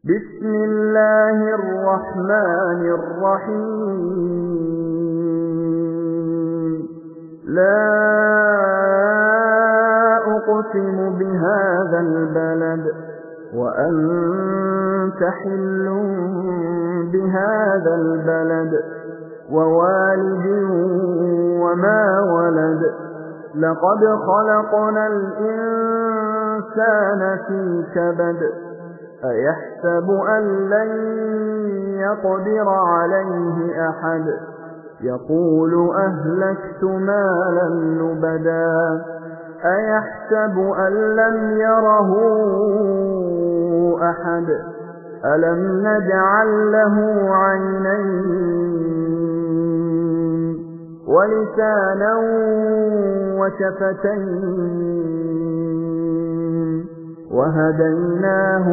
بسم الله الرحمن الرحيم لا أقسم بهذا البلد وأنت حل بهذا البلد ووالد وما ولد لقد خلقنا الإنسان في كبد أيحسب أن لن يقدر عليه أحد يقول أهلكت مالا لبدا أيحسب أن لم يره أحد ألم نجعل له عينين ولسانا وشفتين وهديناه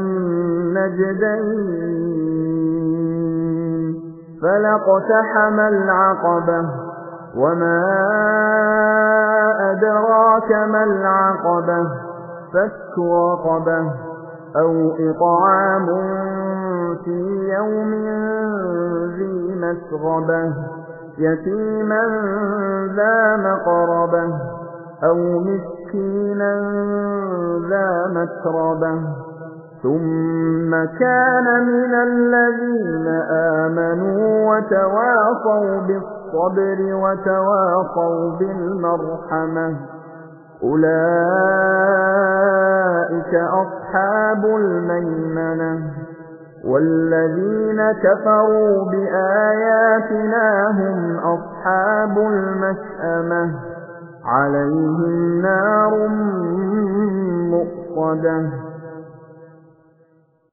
النجدين فلاقتحم العقبة وما أدراك ما العقبة فك رقبة أو إطعام في يوم ذي مسغبة يتيما ذا مقربة أو مسكينا ذا متربة ثم كان من الذين آمنوا وتواصوا بالصبر وتواصوا بالمرحمة أولئك أصحاب الميمنة والذين كفروا بآياتنا هم أصحاب المشأمة عليهم نار مؤصدة